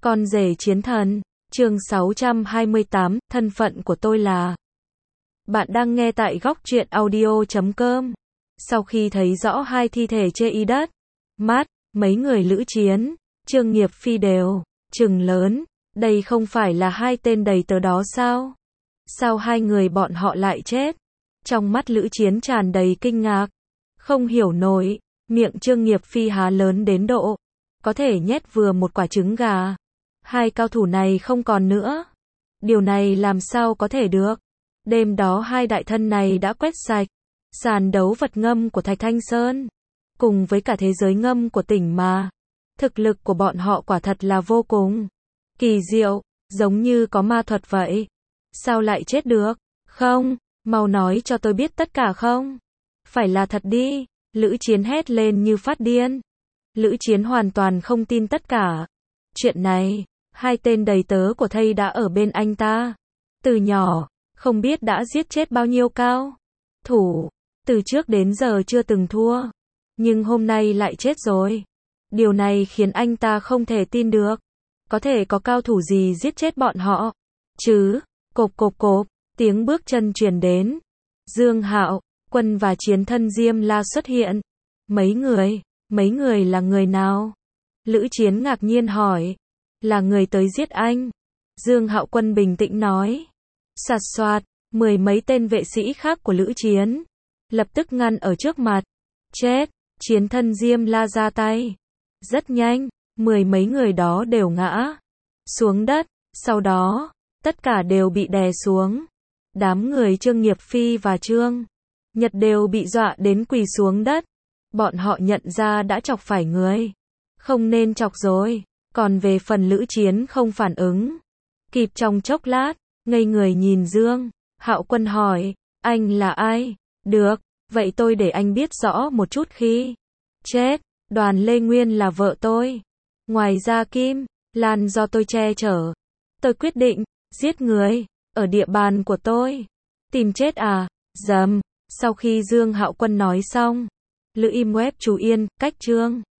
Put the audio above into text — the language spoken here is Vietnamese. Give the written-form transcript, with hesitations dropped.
Con rể chiến thần, chương 628, thân phận của tôi là. Bạn đang nghe tại góc truyện audio.com. Sau khi thấy rõ hai thi thể chê y đất, mắt, mấy người Lữ Chiến, Trương Nghiệp Phi đều trừng lớn, đây không phải là hai tên đầy tớ đó sao? Sao hai người bọn họ lại chết? Trong mắt Lữ Chiến tràn đầy kinh ngạc, không hiểu nổi, miệng Trương Nghiệp Phi há lớn đến độ có thể nhét vừa một quả trứng gà. Hai cao thủ này không còn nữa. Điều này làm sao có thể được? Đêm đó hai đại thân này đã quét sạch sàn đấu vật ngâm của Thạch Thanh Sơn, cùng với cả thế giới ngâm của tỉnh mà. Thực lực của bọn họ quả thật là vô cùng kỳ diệu, giống như có ma thuật vậy. Sao lại chết được? Không, mau nói cho tôi biết tất cả không? Phải là thật đi, Lữ Chiến hét lên như phát điên. Lữ Chiến hoàn toàn không tin tất cả. Chuyện này, hai tên đầy tớ của thây đã ở bên anh ta từ nhỏ, không biết đã giết chết bao nhiêu cao thủ, từ trước đến giờ chưa từng thua, nhưng hôm nay lại chết rồi. Điều này khiến anh ta không thể tin được. Có thể có cao thủ gì giết chết bọn họ chứ? Cộp cộp cộp, tiếng bước chân truyền đến. Dương Hạo, Quân và Chiến Thân Diêm La xuất hiện. Mấy người là người nào? Lữ Chiến ngạc nhiên hỏi. Là người tới giết anh. Dương Hạo Quân bình tĩnh nói. Sạt soạt, mười mấy tên vệ sĩ khác của Lữ Chiến lập tức ngăn ở trước mặt. Chết, Chiến Thân Diêm La ra tay. Rất nhanh, mười mấy người đó đều ngã xuống đất, sau đó, tất cả đều bị đè xuống. Đám người Trương Nghiệp Phi và Trương Nhật đều bị dọa đến quỳ xuống đất. Bọn họ nhận ra đã chọc phải người không nên chọc rồi. Còn về phần Lữ Chiến không phản ứng kịp trong chốc lát, ngây người nhìn Dương Hạo Quân hỏi, anh là ai? Được, vậy tôi để anh biết rõ một chút khi chết. Đoàn Lê Nguyên là vợ tôi. Ngoài ra Kim Lan do tôi che chở. Tôi quyết định giết người ở địa bàn của tôi. Tìm chết à? Dầm. Sau khi Dương Hạo Quân nói xong, Lữ Im Web chú Yên, cách Trương